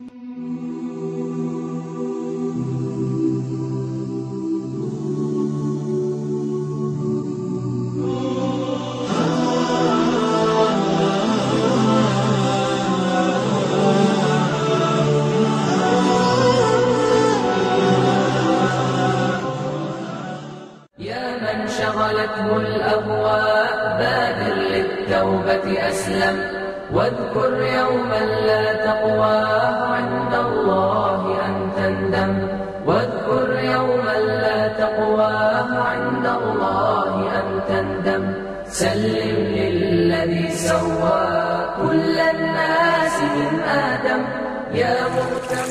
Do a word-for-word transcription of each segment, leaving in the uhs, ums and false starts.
شغلته الأهواء بادر للتوبة أسلم واذكر يوما لا تقواه عند الله أن تندم واذكر يوما لا تقواه عند الله أن تندم سلم للذي سوى كل الناس من آدم يا مهتم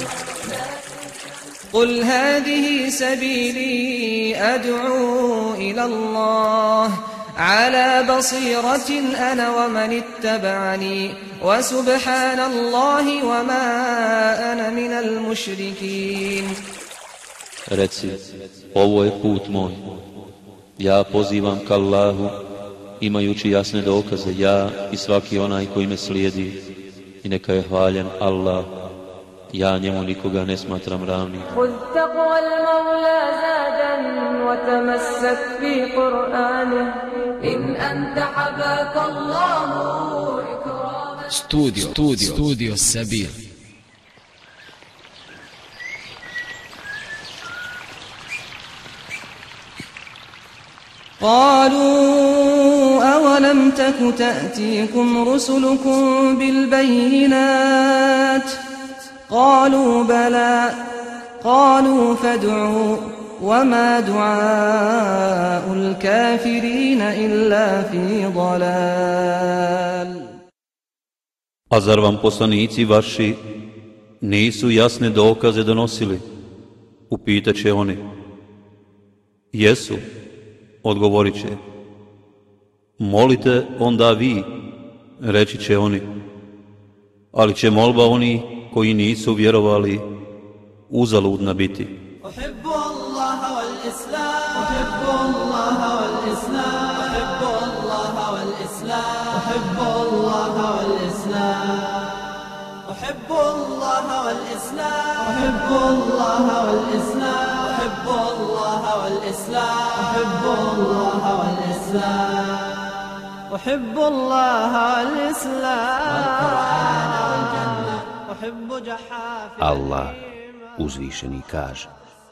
قل هذه سبيلي أدعو إلى الله على بصيرة أنا ومن اتبعني وسبحان الله وما أنا من المشركين. Reci, ovo je put moj, ja pozivam k Allahu, imajući jasne dokaze, ja i svaki onaj koji me slijedi, i neka je hvaljen Allah, ja njemu nikoga ne smatram ravnim. Studio, studio, studio Sabil. قالوا أولم تك تأتيكم رسلكم بالبينات قالوا بلى قالوا فادعوا وما دعاء الكافرين إلا في ضلال. A zar vam poslanici vaši nisu jasne dokaze donosili? Upitat će oni. Jesu, odgovorit će. Molite onda vi, reći će oni. Ali će molba oni koji nisu vjerovali uzaludna biti. أحب الله والإسلام أحب الله والإسلام أحب الله والإسلام أحب الله والإسلام أحب الله والإسلام أحب الله والإسلام أحب الله والإسلام أحب الله والإسلام أحب الله والإسلام والقرآن والجنة أحب جحافل Allah uzvišeni kaže: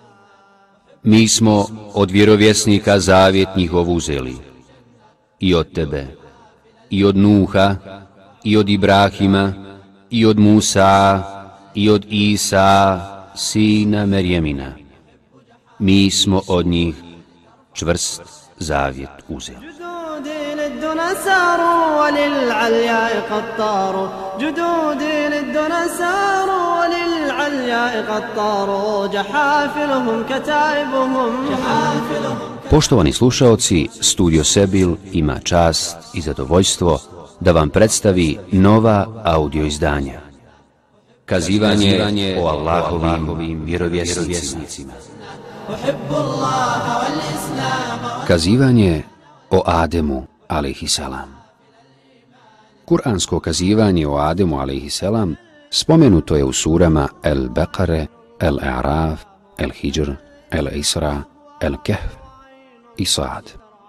Mi smo od vjerovjesnika zavjet njihov uzeli, i od tebe, i od Nuha, i od Ibrahima, i od Musa, i od Isa, sina Merjemina. Mi smo od njih čvrst zavjet uzeli. للدنا ساروا وللعلياء قد طاروا جدودي للدنا ساروا وللعلياء قد طاروا جحافلهم كتائبهم جحافلهم. Poštovani slušaoci, Studio Sebil ima čast i zadovoljstvo da vam predstavi nova audio izdanja. Kazivanje o Allahovim vjerovjesnicima. Kazivanje o Ademu alejhiselam. Kur'ansko kazivanje o Ademu alejhiselam spomenuto je u surama El-Bekare, El-A'raf, El-Hidžr, El-Isra, El-Kehf i Sad.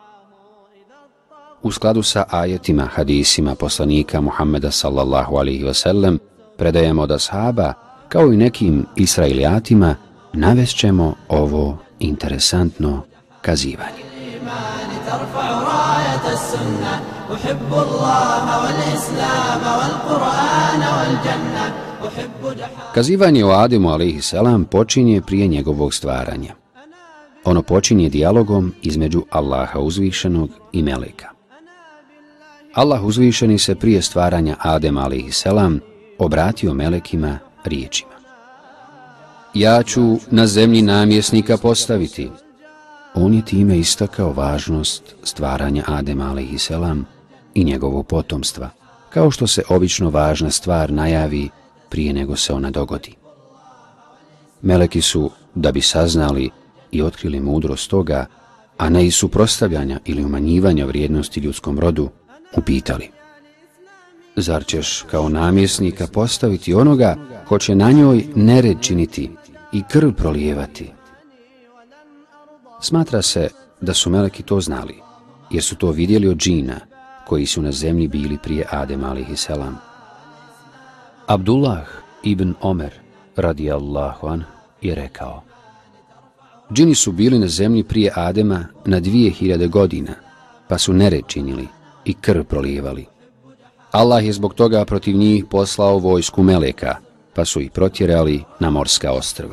U skladu sa ajetima, hadisima poslanika Muhammeda sallallahu alaihi wasallam predajemo od ashaba, kao i nekim Israilijatima, navest ćemo ovo interesantno kazivanje. ترفع راية السنة أحب الله والإسلام والقرآن والجنة أحب جحا. Kazivanje o Ademu alejhiselam počinje prije njegovog stvaranja. Ono počinje dijalogom između Allaha uzvišenog i meleka. Allah uzvišeni se prije stvaranja Adema alejhiselam obratio melekima riječima: Ja ću na zemlji namjesnika postaviti. On je time istakao važnost stvaranja Adema alejhiselam i njegovog potomstva, kao što se obično važna stvar najavi prije nego se ona dogodi. Meleki su, da bi saznali i otkrili mudrost toga, a ne iz suprotstavljanja ili umanjivanja vrijednosti ljudskom rodu, upitali: zar ćeš kao namjesnika postaviti onoga ko će na njoj nered činiti i krv prolijevati? Smatra se da su meleki to znali, jer su to vidjeli od džina koji su na zemlji bili prije Adema alejhiselam. Abdullah ibn Omer radijallahu anh je rekao: džini su bili na zemlji prije Adema na dvije hiljade godina, pa su nered činili i krv prolijevali. Allah je zbog toga protiv njih poslao vojsku meleka, pa su ih protjerali na morska ostrva.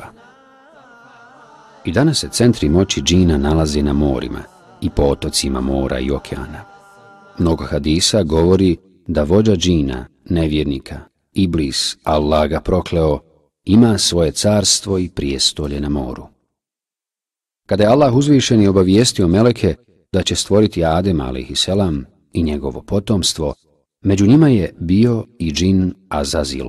I danas se centri moći džina nalaze na morima i potocima mora i okeana. Mnogo hadisa govori da vođa džina, nevjernika, Iblis, Allah ga prokleo, ima svoje carstvo i prijestolje na moru. Kada je Allah uzvišeni obavijestio meleke da će stvoriti Adema alejhiselam i njegovo potomstvo, među njima je bio i džin Azazil.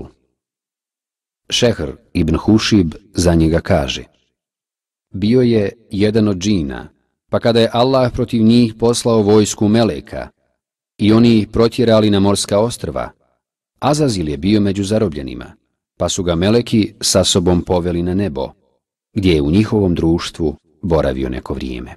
Šehr ibn Hušib za njega kaže: bio je jedan od džina, pa kada je Allah protiv njih poslao vojsku meleka i oni ih protjerali na morska ostrva, Azazil je bio među zarobljenima, pa su ga meleki sa sobom poveli na nebo, gdje je u njihovom društvu boravio neko vrijeme.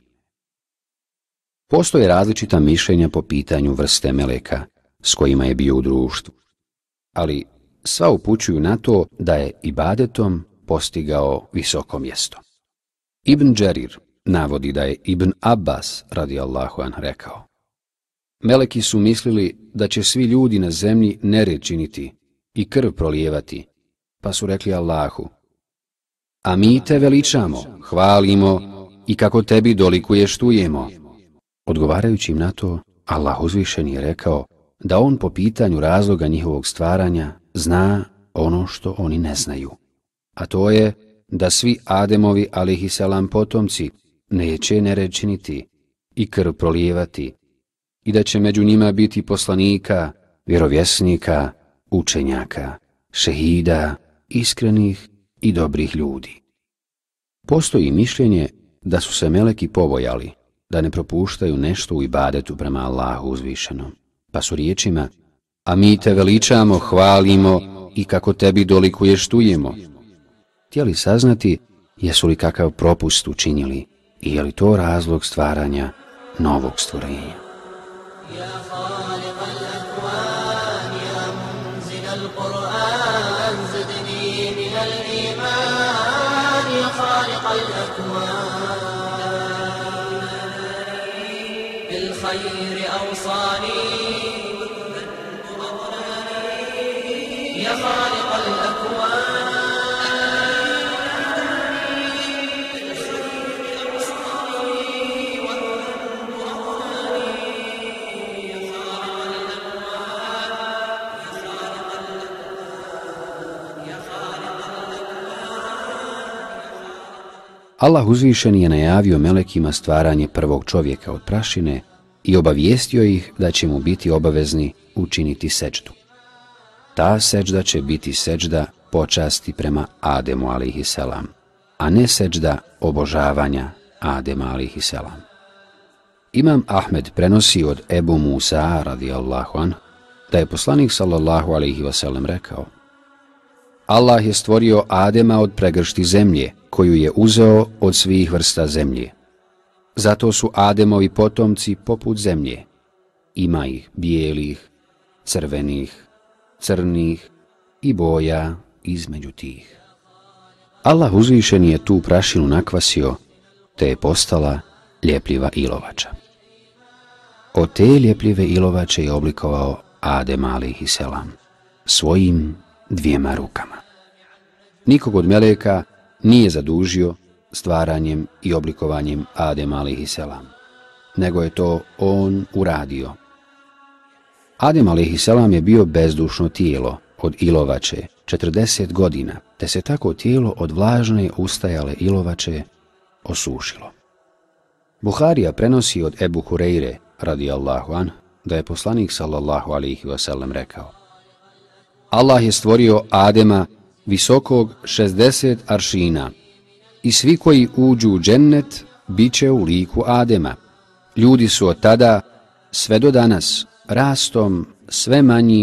Postoje različita mišljenja po pitanju vrste meleka s kojima je bio u društvu, ali sva upućuju na to da je ibadetom postigao visoko mjesto. Ibn Đerir navodi da je Ibn Abbas radijallahu anh rekao: meleki su mislili da će svi ljudi na zemlji nered činiti i krv prolijevati, pa su rekli Allahu: a mi te veličamo, hvalimo i kako tebi dolikuje štujemo. Odgovarajući im na to, Allah uzvišeni je rekao da on po pitanju razloga njihovog stvaranja zna ono što oni ne znaju, a to je da svi Ademovi alejhiselam potomci neće nered činiti i krv prolijevati i da će među njima biti poslanika, vjerovjesnika, učenjaka, šehida, iskrenih i dobrih ljudi. Postoji mišljenje da su se meleki pobojali da ne propuštaju nešto u ibadetu prema Allahu uzvišenom, pa su riječima: a mi te veličamo, hvalimo i kako tebi dolikuje štujemo, htjeli saznati jesu li kakav propust učinili i je li to razlog stvaranja novog stvorenja. بالخير أوصاني يا خالق الأكوان Allah uzvišeni je najavio melekima stvaranje prvog čovjeka od prašine i obavijestio ih da će mu biti obavezni učiniti seđdu. Ta seđda će biti seđda počasti prema Ademu alejhiselam, a ne seđda obožavanja Adema alejhiselam. Imam Ahmed prenosi od Ebu Musa radijallahu anh da je poslanik sallallahu alejhi ve sellem rekao: Allah je stvorio Adema od pregršti zemlje, koju je uzeo od svih vrsta zemlje. Zato su Ademovi potomci poput zemlje. Ima ih bijelih, crvenih, crnih i boja između tih. Allah uzvišen je tu prašinu nakvasio, te je postala ljepljiva ilovača. Od te ljepljive ilovače je oblikovao Adem alejhiselam svojim dvijema rukama. Nikog od meleka nije zadužio stvaranjem i oblikovanjem Adem alejhiselam, nego je to on uradio. Adem alejhiselam je bio bezdušno tijelo od ilovače četrdeset godina, te se tako tijelo od vlažne ustajale ilovače osušilo. Buharija prenosi od Ebu Hureyre radijallahu anh da je poslanik sallallahu alejhi ve sellem rekao: Allah je stvorio Adema visokog šezdeset aršina i svi koji uđu u džennet bit će u liku Adema. Ljudi su od tada sve do danas rastom sve manji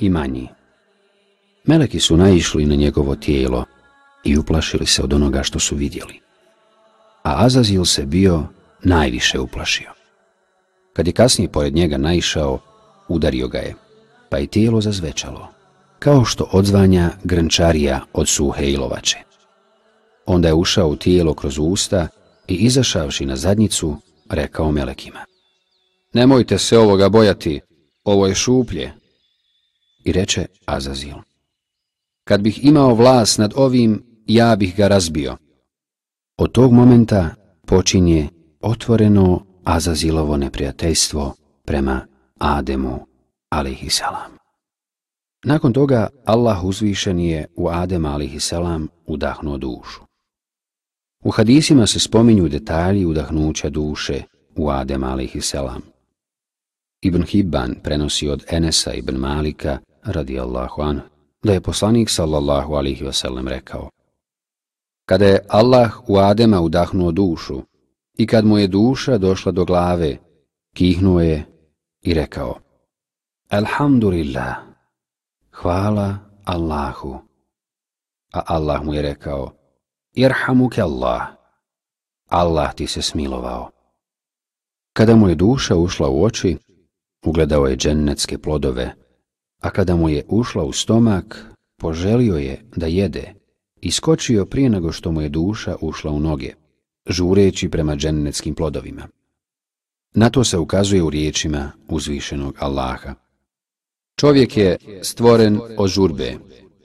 i manji. Meleki su naišli na njegovo tijelo i uplašili se od onoga što su vidjeli. A Azazil se bio najviše uplašio. Kad je kasnije pored njega naišao, udario ga je, pa je tijelo zazvečalo, kao što odzvanja grnčarija od suhe ilovače. Onda je ušao u tijelo kroz usta i izašavši na zadnjicu, rekao melekima: nemojte se ovoga bojati, ovo je šuplje. I reče Azazil: kad bih imao vlast nad ovim, ja bih ga razbio. Od tog momenta počinje otvoreno Azazilovo neprijateljstvo prema Ademu alejhiselam. Nakon toga Allah uzvišen je u Adema alejhiselam udahnuo dušu. U hadisima se spominju detalji udahnuća duše u Adema alejhiselam. Ibn Hibban prenosi od Enesa ibn Malika radijallahu anhu da je poslanik sallallahu alejhi ve sellem rekao: kada je Allah u Adema udahnuo dušu i kad mu je duša došla do glave, kihnuo je i rekao: Alhamdulillah, hvala Allahu. A Allah mu je rekao: Irhamuke Allah, Allah ti se smilovao. Kada mu je duša ušla u oči, ugledao je džennetske plodove, a kada mu je ušla u stomak, poželio je da jede i skočio prije nego što mu je duša ušla u noge, žureći prema džennetskim plodovima. Na to se ukazuje u riječima uzvišenog Allaha: čovjek je stvoren od žurbe.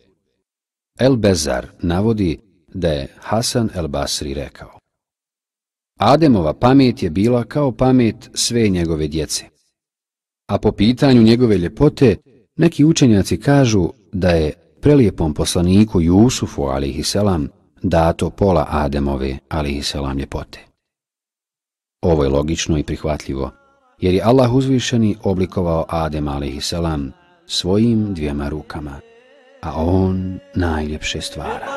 El Bezar navodi da je Hasan el Basri rekao: Ademova pamet je bila kao pamet sve njegove djece. A po pitanju njegove ljepote, neki učenjaci kažu da je prelijepom poslaniku Jusufu alejhiselam dato pola Ademove alejhiselam ljepote. Ovo je logično i prihvatljivo, jer je Allah uzvišeni oblikovao Adema alejhiselam svojim dvijema rukama, a on najljepše stvara.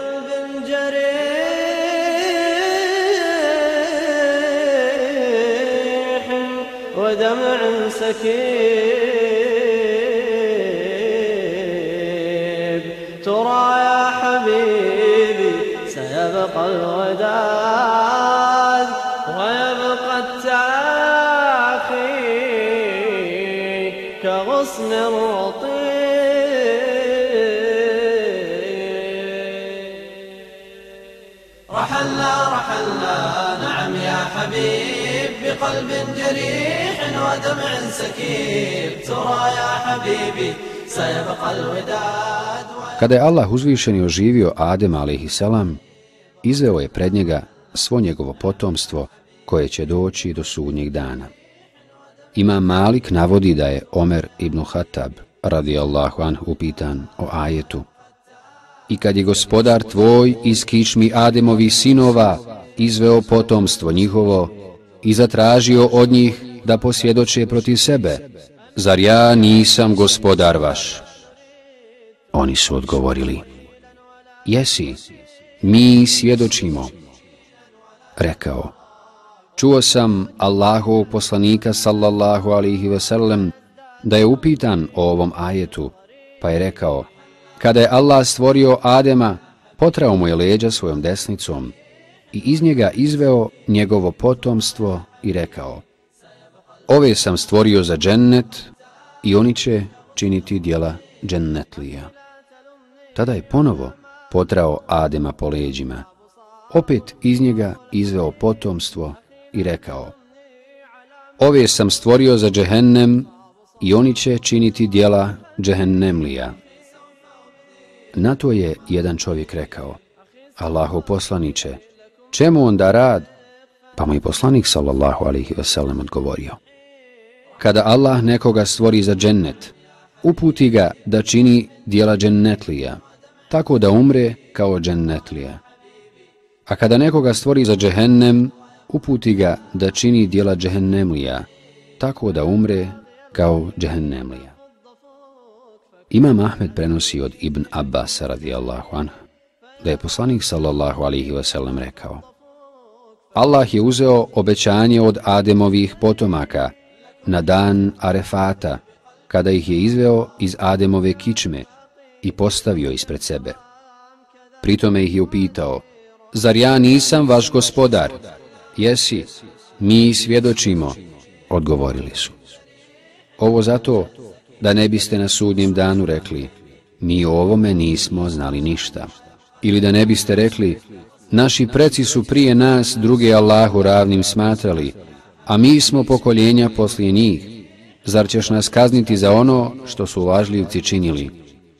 ودمع سكيب ترى يا حبيبي سيبقى الوداد ويبقى التعاخي كغصن رطيب. رحلنا رحلنا نعم يا حبيب بقلب جريح ودمع سكيب ترى يا حبيبي سيبقى الوداد. Kada je Allah uzvišeni oživio Adema alejhiselam, izveo je pred njega svo njegovo potomstvo koje će doći do sudnjeg dana. Imam Malik navodi da je Omer ibn Hatab radijallahu anhu upitan o ajetu: i kad je gospodar tvoj iz kičmi Ademovih sinova izveo potomstvo njihovo i zatražio od njih da posvjedoče protiv sebe, zar ja nisam gospodar vaš? Oni su odgovorili: jesi, mi svjedočimo. Rekao: čuo sam Allahovog poslanika sallallahu alejhi ve sellem da je upitan o ovom ajetu, pa je rekao: kada je Allah stvorio Adema, potrao mu je leđa svojom desnicom i iz njega izveo njegovo potomstvo i rekao: ove sam stvorio za džennet i oni će činiti djela džennetlija. Tada je ponovo potrao Adema po leđima, opet iz njega izveo potomstvo i rekao: ove sam stvorio za džehennem i oni će činiti djela džehennemlija. Na to je jedan čovjek rekao: Allahov poslaniče, čemu onda rad? Pa mu je poslanik sallallahu alejhi ve sellem odgovorio: kada Allah nekoga stvori za džennet, uputi ga da čini djela džennetlija, tako da umre kao džennetlija. A kada nekoga stvori za džehennem, uputi ga da čini djela džehennemlija, tako da umre kao džehennemlija. Imam Ahmed prenosi od Ibn Abbasa radijallahu anhu da je poslanik sallallahu alejhi ve sellem rekao: Allah je uzeo obećanje od Ademovih potomaka na dan Arefata kada ih je izveo iz Ademove kičme i postavio ispred sebe. Pritome ih je upitao: zar ja nisam vaš gospodar? Jesi, mi svjedočimo, odgovorili su. Ovo zato da ne biste na sudnjem danu rekli: mi o ovome nismo znali ništa. Ili da ne biste rekli: naši preci su prije nas druge Allahu ravnim smatrali, a mi smo pokoljenja poslije njih. Zar ćeš nas kazniti za ono što su lažljivci činili?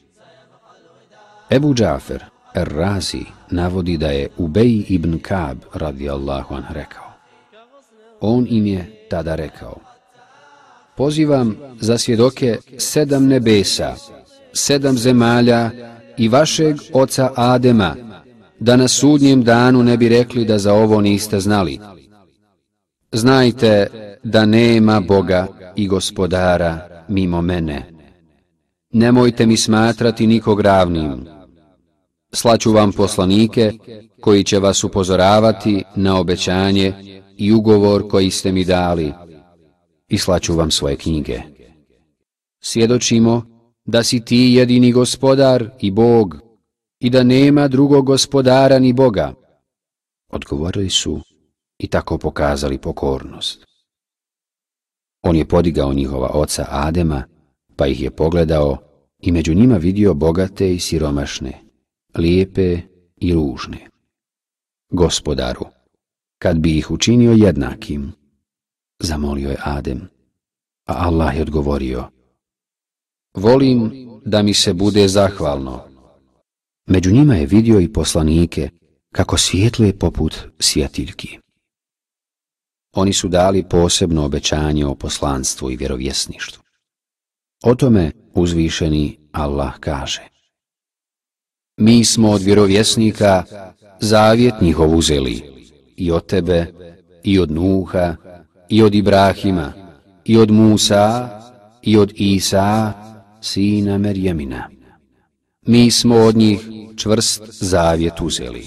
Ebu Džafer Er-Razi navodi da je Ubej ibn Kab radijallahu anh rekao. On im je tada rekao: pozivam za svjedoke sedam nebesa, sedam zemalja i vašeg oca Adema, da na sudnjem danu ne bi rekli da za ovo niste znali. Znajte da nema Boga i gospodara mimo mene. Nemojte mi smatrati nikog ravnim. Slaću vam poslanike koji će vas upozoravati na obećanje i ugovor koji ste mi dali, i slaću vam svoje knjige. Svjedočimo da si ti jedini gospodar i Bog i da nema drugog gospodara ni Boga. Odgovorili su i tako pokazali pokornost. On je podigao njihova oca Adema, pa ih je pogledao i među njima vidio bogate i siromašne, lijepe i ružne. Gospodaru, kad bi ih učinio jednakim, zamolio je Adem, a Allah je odgovorio: volim da mi se bude zahvalno. Među njima je vidio i poslanike kako svijetluje poput svjetiljki. Oni su dali posebno obećanje o poslanstvu i vjerovjesništvu. O tome uzvišeni Allah kaže: mi smo od vjerovjesnika zavjet njihov uzeli, i od tebe, i od Nuha, i od Ibrahima, i od Musa, i od Isa, sina Merjemina. Mi smo od njih čvrst zavjet uzeli.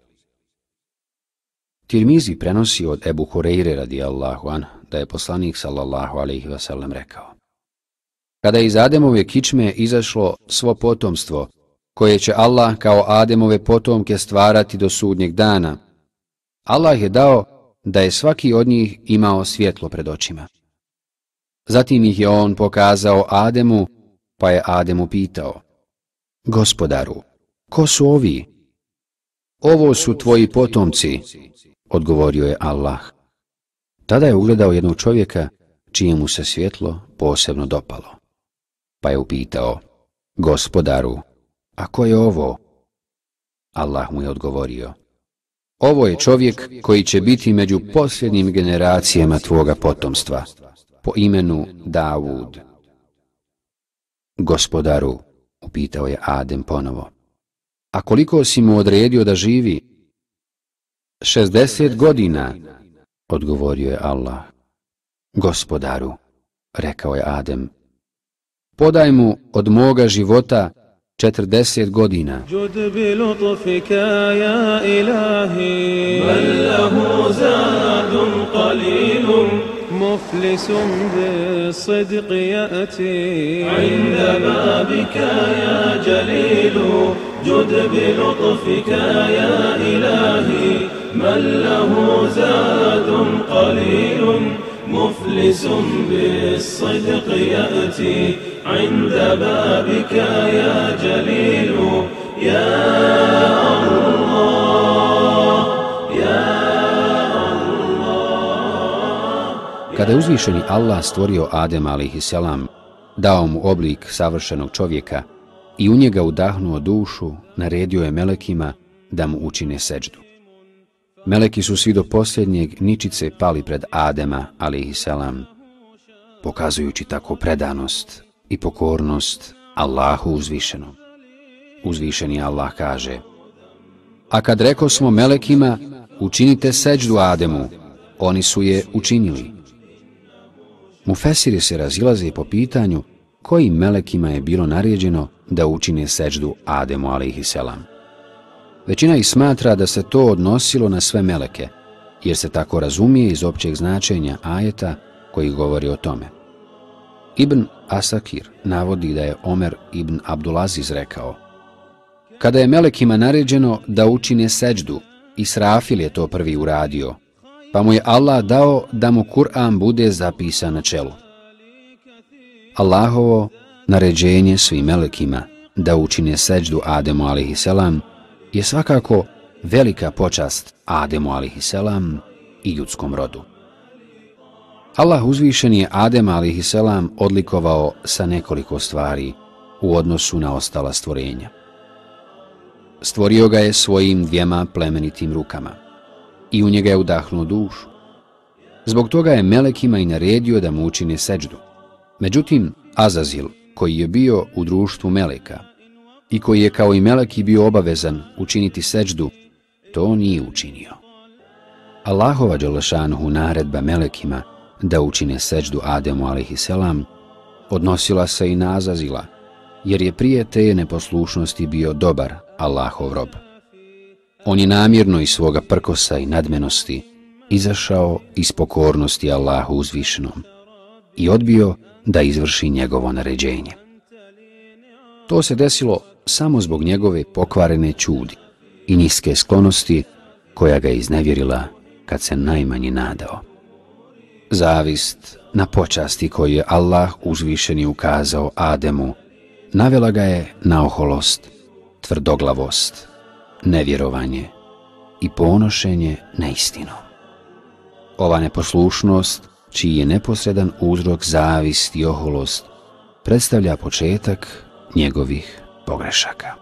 Tirmizi prenosi od Ebu Hureyre radijallahu anh da je poslanik sallallahu alejhi ve sellem rekao: kada je iz Ademove kičme izašlo svo potomstvo koje će Allah kao Ademove potomke stvarati do sudnjeg dana, Allah je dao da je svaki od njih imao svjetlo pred očima. Zatim ih je on pokazao Ademu, pa je Ademu pitao: gospodaru, ko su ovi? Ovo su tvoji potomci, odgovorio je Allah. Tada je ugledao jednog čovjeka čijemu se svjetlo posebno dopalo, pa je upitao: gospodaru, a ko je ovo? Allah mu je odgovorio: ovo je čovjek koji će biti među posljednjim generacijama tvoga potomstva, po imenu Davud. Gospodaru, upitao je Adem ponovo, a koliko si mu odredio da živi? Šezdeset godina, odgovorio je Allah. Gospodaru, rekao je Adem, podaj mu od moga života četrdeset godina. جد بلطفك يا إلهي بل له زاد قليل مفلس بالصدق يأتي عند بابك يا جليل جد بلطفك يا إلهي من له زاد قليل مفلس بالصدق يأتي عند بابك يا جليل يا الله يا الله. Kada je uzvišeni Allah stvorio Adem alejhiselam, dao mu oblik savršenog čovjeka i u njega udahnuo dušu, naredio je melekima da mu učine seđdu. Meleki su svi do posljednjeg ničice pali pred Adema alejhiselam, pokazujući tako predanost i pokornost Allahu uzvišenom. Uzvišeni Allah kaže: a kad reko smo melekima učinite seđdu Ademu, oni su je učinili. Mufesiri se razilaze po pitanju kojim melekima je bilo naređeno da učine seđdu Ademu alejhiselam. Većina ih smatra da se to odnosilo na sve meleke, jer se tako razumije iz općeg značenja ajeta koji govori o tome. Ibn Asakir navodi da je Omer ibn Abdulaziz rekao: kada je melekima naređeno da učine seđdu, Israfil je to prvi uradio, pa mu je Allah dao da mu Kur'an bude zapisan na čelu. Allahovo naređenje svim melekima da učine seđdu Ademu alejhiselam je svakako velika počast Ademu alejhiselam i ljudskom rodu. Allah uzvišen je Adema alejhiselam odlikovao sa nekoliko stvari u odnosu na ostala stvorenja. Stvorio ga je svojim dvijema plemenitim rukama i u njega je udahnuo dušu. Zbog toga je melekima i naredio da mu učine seđdu. Međutim, Azazil, koji je bio u društvu meleka i koji je kao i meleki bio obavezan učiniti seđdu, to nije učinio. Allahova dželešanuhu naredba melekima da učine seđdu Ademu alejhiselam odnosila se i na Azazila, jer je prije te neposlušnosti bio dobar Allahov rob. On je namjerno iz svoga prkosa i nadmenosti izašao iz pokornosti Allahu uzvišenom i odbio da izvrši njegovo naređenje. To se desilo samo zbog njegove pokvarene ćudi i niske sklonosti koja ga je iznevjerila kad se najmanje nadao. Zavist na počasti koju je Allah uzvišeni ukazao Ademu navela ga je na oholost, tvrdoglavost, nevjerovanje i ponošenje neistinom. Ova neposlušnost, čiji je neposredan uzrok zavist i oholost, predstavlja početak njegovih pogrešaka.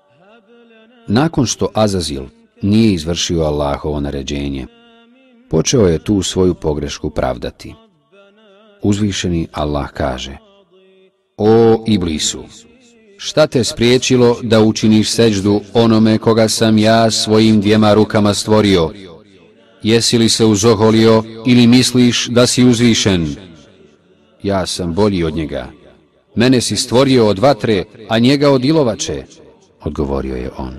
Nakon što Azazil nije izvršio Allahovo naređenje, počeo je tu svoju pogrešku pravdati. Uzvišeni Allah kaže: o Iblisu, šta te spriječilo da učiniš seđdu onome koga sam ja svojim dvijema rukama stvorio? Jesi li se uzoholio ili misliš da si uzvišen? Ja sam bolji od njega. Mene si stvorio od vatre, a njega od ilovače, odgovorio je on.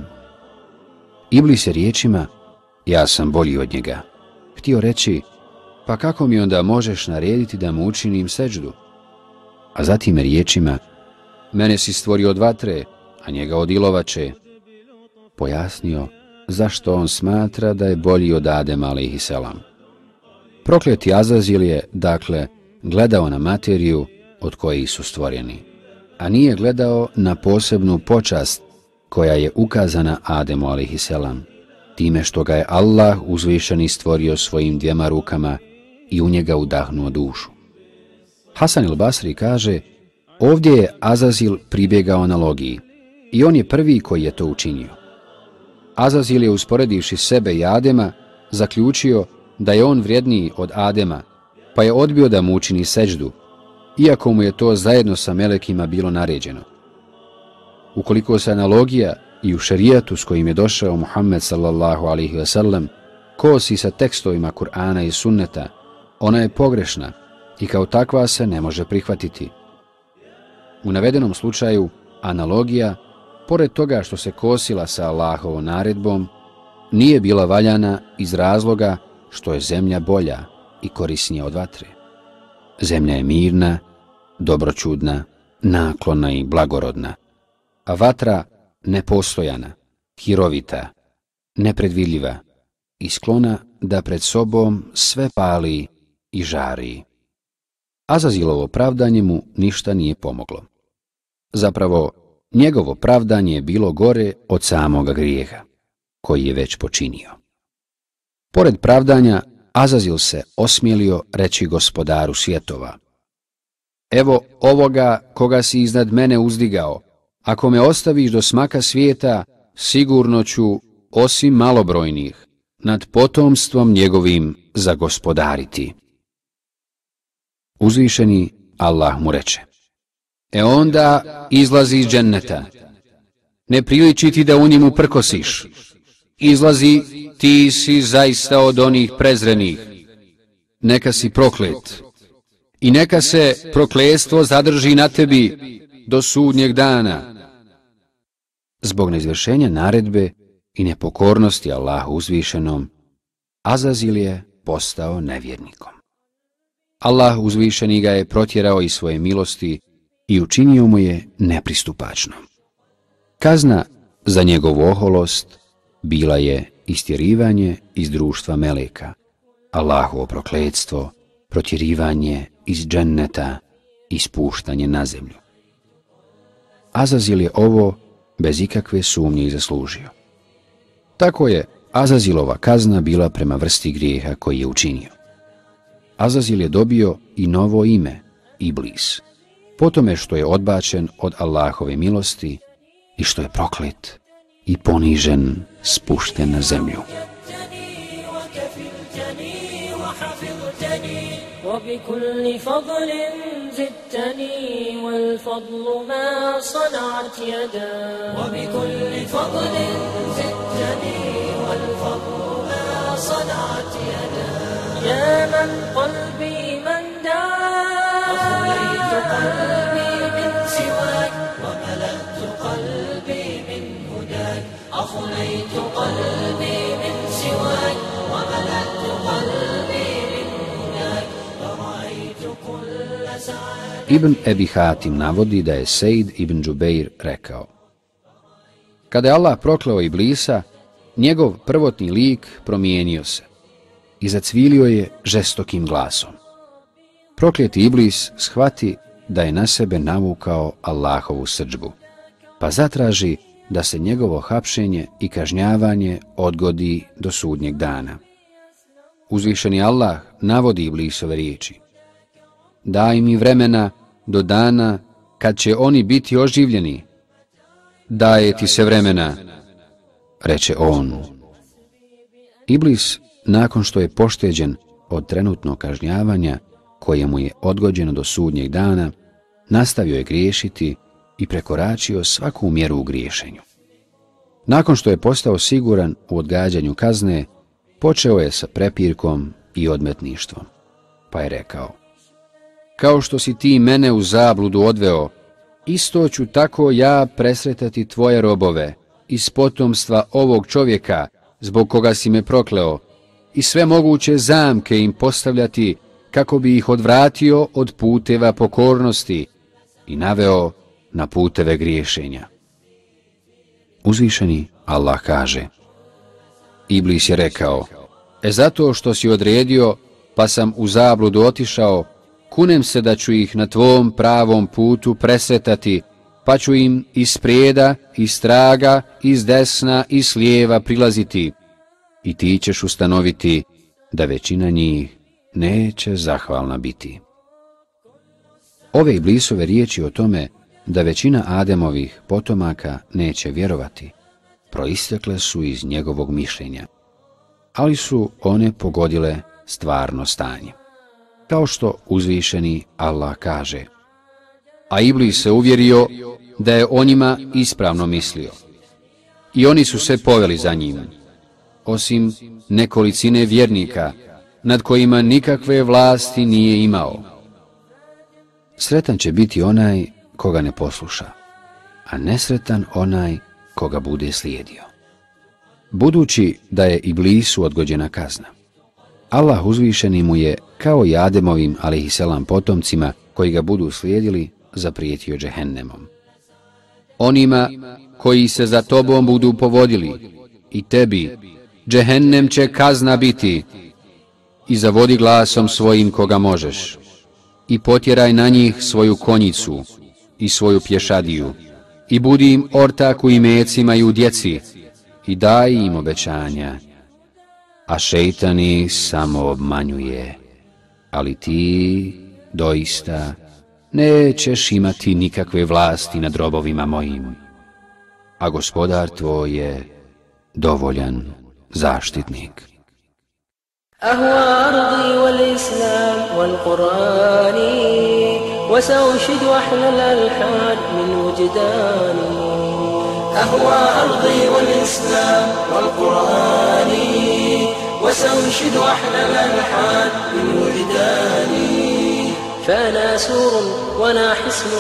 Iblis je riječima ja sam bolji od njega htio reći, pa kako mi onda možeš narediti da mu učinim seđdu? A zatim je riječima mene si stvorio od vatre, a njega od ilovače, pojasnio zašto on smatra da je bolji od Adema alejhiselam. Prokleti Azazil je, dakle, gledao na materiju od koje su stvoreni, a nije gledao na posebnu počast koja je ukazana Ademu alejhiselam, time što ga je Allah uzvišeni stvorio svojim dvijema rukama i u njega udahnuo dušu. Hasan el-Basri kaže, ovdje je Azazil pribjegao analogiji i on je prvi koji je to učinio. Azazil je, usporedivši sebe i Adema, zaključio da je on vrijedniji od Adema, pa je odbio da mu učini seđdu, iako mu je to zajedno sa melekima bilo naređeno. Ukoliko se analogija i u šerijatu s kojim je došao Muhammed sallallahu alaihi ve sellem kosi sa tekstovima Kur'ana i sunneta, ona je pogrešna i kao takva se ne može prihvatiti. U navedenom slučaju, analogija, pored toga što se kosila sa Allahovom naredbom, nije bila valjana iz razloga što je zemlja bolja i korisnija od vatre. Zemlja je mirna, dobroćudna, naklona i blagorodna, a vatra nepostojana, hirovita, nepredvidljiva i sklona da pred sobom sve pali i žari. Azazilovo pravdanje mu ništa nije pomoglo. Zapravo, njegovo pravdanje je bilo gore od samoga grijeha, koji je već počinio. Pored pravdanja, Azazil se osmjelio reći gospodaru svjetova: evo ovoga koga si iznad mene uzdigao, ako me ostaviš do smaka svijeta, sigurno ću, osim malobrojnih, nad potomstvom njegovim zagospodariti. Uzvišeni Allah mu reče: e onda izlazi iz dženneta. Ne priliči ti da u njemu prkosiš. Izlazi, ti si zaista od onih prezrenih. Neka si proklet. I neka se prokletstvo zadrži na tebi do sudnjeg dana. Zbog neizvršenja naredbe i nepokornosti Allahu uzvišenom, Azazil je postao nevjernikom. Allah uzvišeni ga je protjerao iz svoje milosti i učinio mu je nepristupačnom. Kazna za njegovu oholost bila je istjerivanje iz društva meleka, Allahovo prokletstvo, protjerivanje iz dženneta i spuštanje na zemlju. Azazil je ovo bez ikakve sumnje i zaslužio. Tako je Azazilova kazna bila prema vrsti grijeha koji je učinio. Azazil je dobio i novo ime, Iblis, po tome što je odbačen od Allahove milosti i što je proklet i ponižen, spušten na zemlju. وبكل فضل زدتني والفضل ما صنعت يدا وبكل فضل زدتني والفضل ما صنعت يدا يا من قلبي من دعا أخليت قلبي من سواك وملأت قلبي من هداك أخليت قلبي من سواك وملأت قلبي Ibn Ebi Hatim navodi da je Sejd ibn Džubeir rekao: kada je Allah prokleo Iblisa, njegov prvotni lik promijenio se i zacvilio je žestokim glasom. Prokleti Iblis shvati da je na sebe navukao Allahovu srdžbu, pa zatraži da se njegovo hapšenje i kažnjavanje odgodi do sudnjeg dana. Uzvišeni Allah navodi Iblisove riječi: daj mi vremena do dana kad će oni biti oživljeni. Daje ti se vremena, reče on. Iblis, nakon što je pošteđen od trenutnog kažnjavanja koje mu je odgođeno do sudnjeg dana, nastavio je griješiti i prekoračio svaku mjeru u griješenju. Nakon što je postao siguran u odgađanju kazne, počeo je sa prepirkom i odmetništvom, pa je rekao: kao što si ti mene u zabludu odveo, isto ću tako ja presretati tvoje robove iz potomstva ovog čovjeka zbog koga si me prokleo i sve moguće zamke im postavljati kako bi ih odvratio od puteva pokornosti i naveo na puteve griješenja. Uzvišeni Allah kaže: Iblis je rekao: e zato što si odredio, pa sam u zabludu otišao, kunem se da ću ih na tvom pravom putu presretati, pa ću im iz prijeda, iz traga, iz desna i s lijeva prilaziti, i ti ćeš ustanoviti da većina njih neće zahvalna biti. Ove Iblisove riječi o tome da većina Ademovih potomaka neće vjerovati, proistekle su iz njegovog mišljenja, ali su one pogodile stvarno stanje. Kao što uzvišeni Allah kaže: a Iblis se uvjerio da je o njima ispravno mislio, i oni su se poveli za njim, osim nekolicine vjernika, nad kojima nikakve vlasti nije imao. Sretan će biti onaj koga ne posluša, a nesretan onaj koga bude slijedio. Budući da je Iblisu odgođena kazna, Allah uzvišeni mu je, kao i Ademovim alejhiselam potomcima koji ga budu slijedili, zaprijetio džehennemom. Onima koji se za tobom budu povodili, i tebi, džehennem će kazna biti, i zavodi glasom svojim koga možeš, i potjeraj na njih svoju konjicu i svoju pješadiju, i budi im ortak u imecima i u djeci, i daj im obećanja. A šejtan ih samo obmanjuje, ali ti doista nećeš imati nikakve vlasti nad robovima mojim, a gospodar tvoj je dovoljan zaštitnik. أهوى أرضي والإسلام والقرآن وسأنشد أحلى الألحان من وجداني أهوى أرضي والإسلام والقرآن وسأنشد أحلى الألحان من وجداني فأنا سور وأنا حصن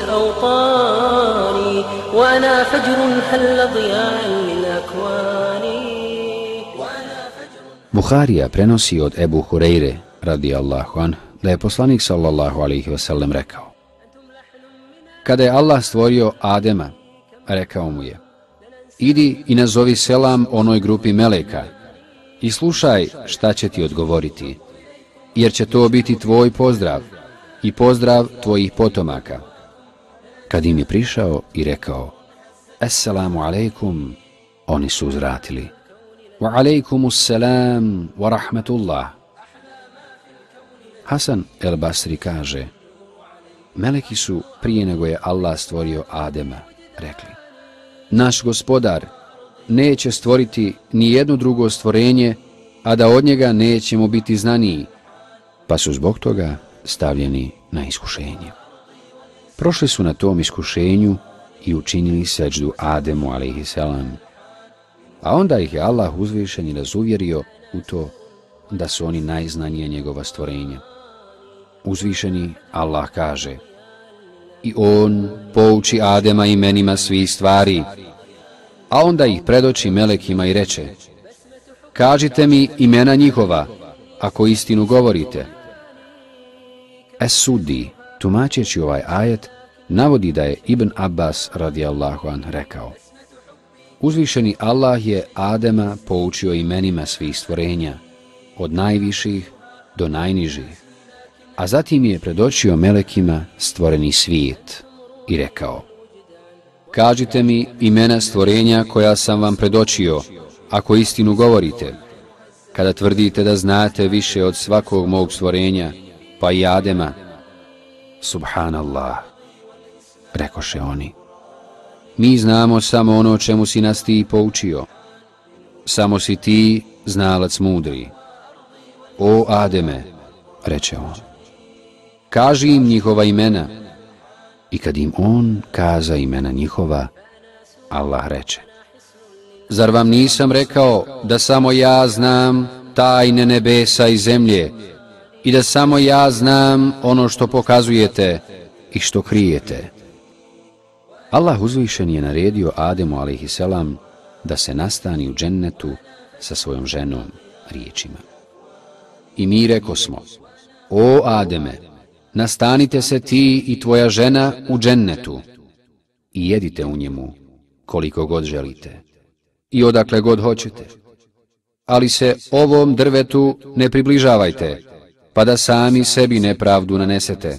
للأوطان وأنا فجر هل ضياء للأكوان. Buharija prenosi od Ebu Hureyre, radijallahu anh, da je poslanik sallallahu alejhi ve sellem rekao: kada je Allah stvorio Adema, rekao mu je: idi i nazovi selam onoj grupi meleka i slušaj šta će ti odgovoriti, jer će to biti tvoj pozdrav i pozdrav tvojih potomaka. Kad im je prišao i rekao: Assalamu alaikum, oni su uzvratili: Wa alaikumus salam wa rahmatullah. Hasan el Basri kaže: meleki su prije nego je Allah stvorio Adema rekli: naš gospodar neće stvoriti ni jedno drugo stvorenje, a da od njega nećemo biti znaniji, pa su zbog toga stavljeni na iskušenje. Prošli su na tom iskušenju i učinili seđdu Ademu alejhiselam, a onda ih je Allah uzvišeni razuvjerio u to da su oni najznanije njegova stvorenja. Uzvišeni Allah kaže: i on pouči Adema imenima svih stvari, a onda ih predoči melekima i reče: kažite mi imena njihova, ako istinu govorite. Es-Sudi, tumačeći ovaj ajet, navodi da je Ibn Abbas radijallahu anh rekao: uzvišeni Allah je Adema poučio imenima svih stvorenja, od najviših do najnižih, a zatim je predočio melekima stvoreni svijet i rekao: kažite mi imena stvorenja koja sam vam predočio, ako istinu govorite, kada tvrdite da znate više od svakog mog stvorenja, pa i Adema. Subhanallah, rekoše oni, mi znamo samo ono čemu si nas ti poučio, samo si ti znalac mudri. O Ademe, reče on, kaži im njihova imena. I kad im on kaza imena njihova, Allah reče: zar vam nisam rekao da samo ja znam tajne nebesa i zemlje i da samo ja znam ono što pokazujete i što krijete? Allah uzvišen je naredio Ademu alejhiselam da se nastani u džennetu sa svojom ženom riječima: i mi rekosmo: o Ademe, nastanite se ti i tvoja žena u džennetu i jedite u njemu koliko god želite i odakle god hoćete, ali se ovom drvetu ne približavajte, pa da sami sebi nepravdu nanesete.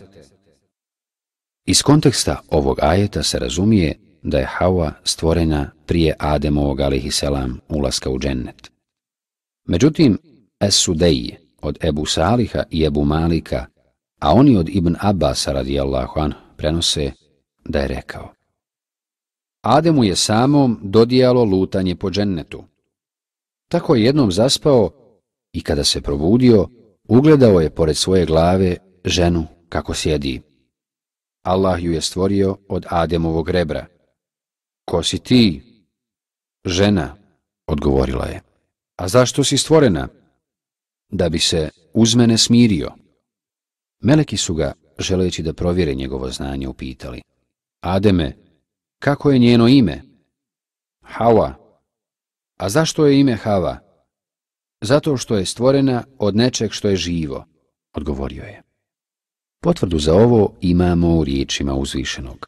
Iz konteksta ovog ajeta se razumije da je Hawa stvorena prije Ademovog alejhiselam ulaska u džennet. Međutim, Es-Sudej od Ebu Saliha i Ebu Malika, a oni od Ibn Abbasa radijallahu anhu prenose da je rekao: Ademu je samom dodijalo lutanje po džennetu. Tako je jednom zaspao i kada se probudio, ugledao je pored svoje glave ženu kako sjedi. Allah ju je stvorio od Ademovog rebra. Ko si ti? Žena, odgovorila je. A zašto si stvorena? Da bi se uz mene smirio. Meleki su ga, želeći da provjere njegovo znanje, upitali: Ademe, kako je njeno ime? Hawa. A zašto je ime Hawa? Zato što je stvorena od nečeg što je živo, odgovorio je. Potvrdu za ovo imamo u riječima uzvišenog: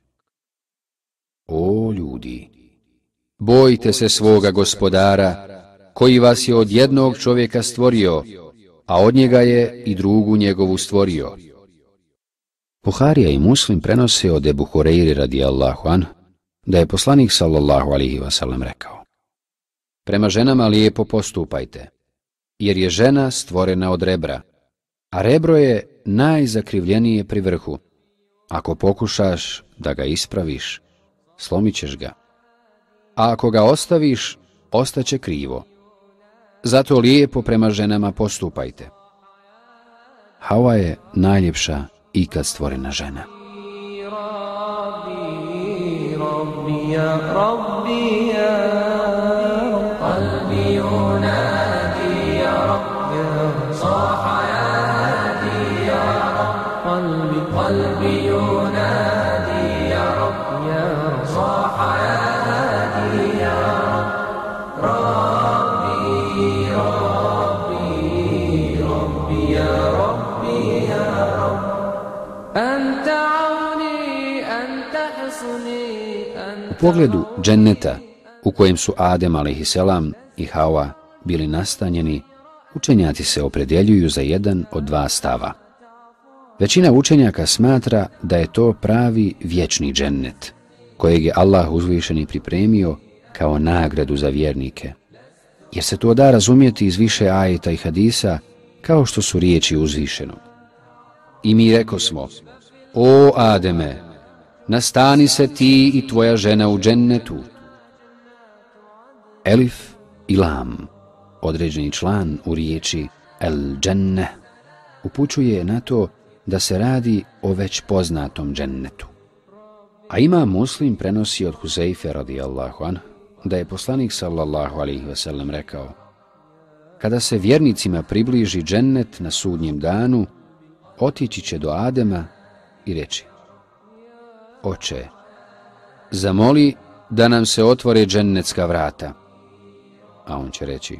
O ljudi, bojte se svoga gospodara, koji vas je od jednog čovjeka stvorio, a od njega je i drugu njegovu stvorio. Buharija i Muslim prenose od Ebu Hureyri radijallahu anhu da je poslanik sallallahu alejhi ve sellem rekao: prema ženama lijepo postupajte, jer je žena stvorena od rebra, a rebro je najzakrivljenije pri vrhu. Ako pokušaš da ga ispraviš, slomit ćeš ga, a ako ga ostaviš, ostaće krivo. Zato lijepo prema ženama postupajte. Hawa je najljepša ikad stvorena žena. ربي يا ربي يا pogledu dženneta u kojem su Adem alejhiselam i Hawa bili nastanjeni, učenjaci se opredjeljuju za jedan od dva stava. Većina učenjaka smatra da je to pravi vječni džennet, kojeg je Allah uzvišeni pripremio kao nagradu za vjernike, jer se to da razumjeti iz više ajeta i hadisa kao što su riječi uzvišenog. I mi rekosmo: o Ademe, nastani se ti i tvoja žena u džennetu. Elif i lam, određeni član u riječi el dženne, upućuje na to da se radi o već poznatom džennetu. A ima Muslim prenosi od Huzeife radijallahu anhu da je poslanik sallallahu alejhi ve sellem rekao: kada se vjernicima približi džennet na sudnjem danu, otići će do Adema i reći: Oče, zamoli da nam se otvore džennetska vrata. A on će reći: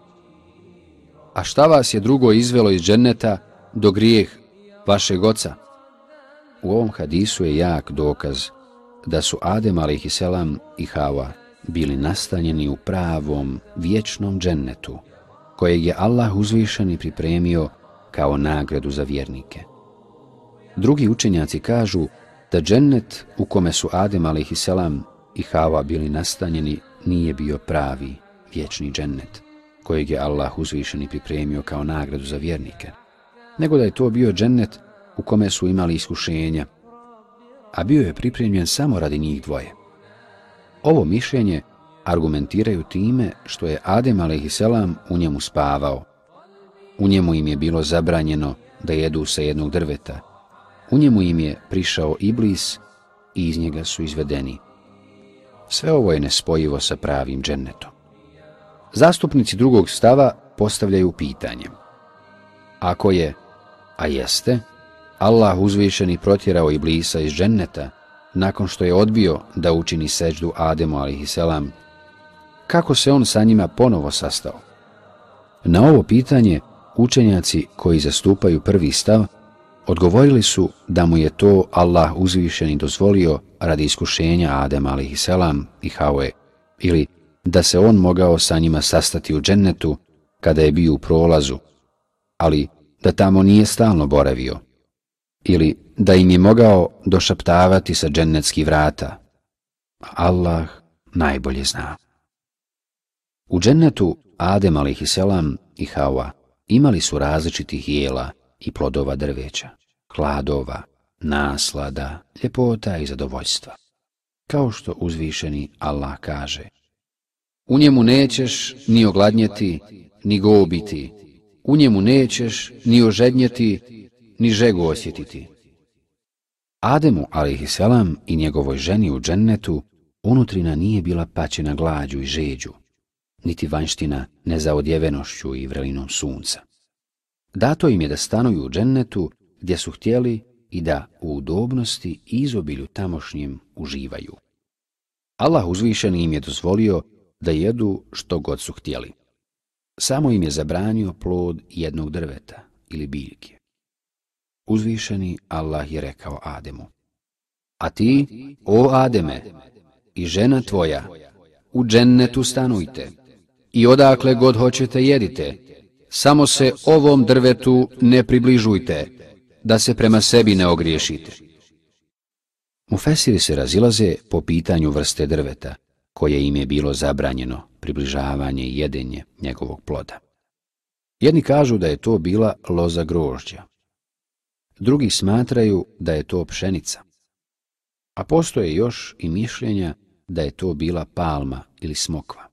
a šta vas je drugo izvelo iz dženneta do grijeh vašeg oca? U ovom hadisu je jak dokaz da su Adem alejhiselam i Hawa bili nastanjeni u pravom vječnom džennetu, kojeg je Allah uzvišeni pripremio kao nagradu za vjernike. Drugi učenjaci kažu da džennet u kome su Adem alejhiselam i Hawa bili nastanjeni nije bio pravi vječni džennet, kojeg je Allah uzvišeni pripremio kao nagradu za vjernike, nego da je to bio džennet u kome su imali iskušenja, a bio je pripremljen samo radi njih dvoje. Ovo mišljenje argumentiraju time što je Adem alejhiselam u njemu spavao. U njemu im je bilo zabranjeno da jedu sa jednog drveta. U njemu im je prišao Iblis i iz njega su izvedeni. Sve ovo je nespojivo sa pravim džennetom. Zastupnici drugog stava postavljaju pitanje: ako je, a jeste, Allah uzvišeni protjerao Iblisa iz dženneta nakon što je odbio da učini seđdu Ademu alejhiselam, kako se on sa njima ponovo sastao? Na ovo pitanje učenjaci koji zastupaju prvi stav odgovorili su da mu je to Allah uzvišeni dozvolio radi iskušenja Adema alejhiselam i Hawe, ili da se on mogao sa njima sastati u džennetu kada je bio u prolazu, ali da tamo nije stalno boravio, ili da im je mogao došaptavati sa džennetskih vrata. Allah najbolje zna. U džennetu Adem alejhiselam i Hawa imali su različitih jela i plodova drveća, hladova, naslada, ljepota i zadovoljstva. Kao što uzvišeni Allah kaže: u njemu nećeš ni ogladnjeti, ni gobiti, u njemu nećeš ni ožednjeti, ni žegu osjetiti. Ademu alejhiselam i njegovoj ženi u džennetu unutrina nije bila paćena glađu i žeđu, niti vanjština nezaodjevenošću i vrelinom sunca. Dato im je da stanuju u džennetu gdje su htjeli i da u udobnosti i izobilju tamošnjim uživaju. Allah uzvišeni im je dozvolio da jedu što god su htjeli. Samo im je zabranio plod jednog drveta ili biljke. Uzvišeni Allah je rekao Ademu: a ti, o Ademe, i žena tvoja, u džennetu stanujte i odakle god hoćete jedite, samo se ovom drvetu ne približujte, da se prema sebi ne ogriješite. Mufesiri se razilaze po pitanju vrste drveta, koje im je bilo zabranjeno približavanje i jedenje njegovog ploda. Jedni kažu da je to bila loza grožđa, drugi smatraju da je to pšenica, a postoje još i mišljenja da je to bila palma ili smokva.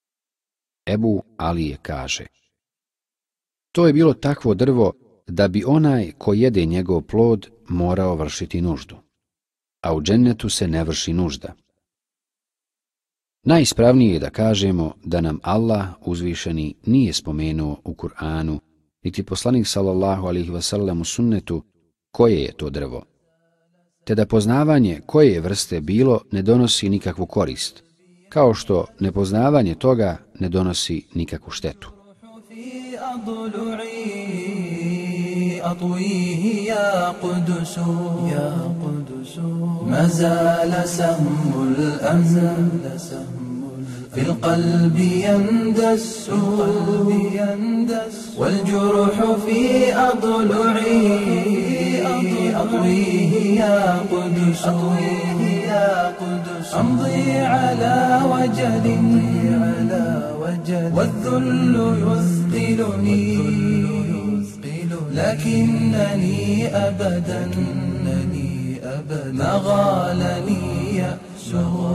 Ebu Alije kaže: to je bilo takvo drvo da bi onaj ko jede njegov plod morao vršiti nuždu, a u džennetu se ne vrši nužda. Najispravnije je da kažemo da nam Allah uzvišeni nije spomenuo u Kur'anu, niti poslanik sallallahu alejhi ve sellem u sunnetu, koje je to drvo, te da poznavanje koje je vrste bilo ne donosi nikakvu korist, kao što nepoznavanje toga ne donosi nikakvu štetu. أطويه يا قدس يا قدس ما زال سهم الأمن في القلب يندس والجرح في أضلعي أطويه يا قدس أمضي على وجل والذل يثقلني لكنني أبدا ما غالني يأس.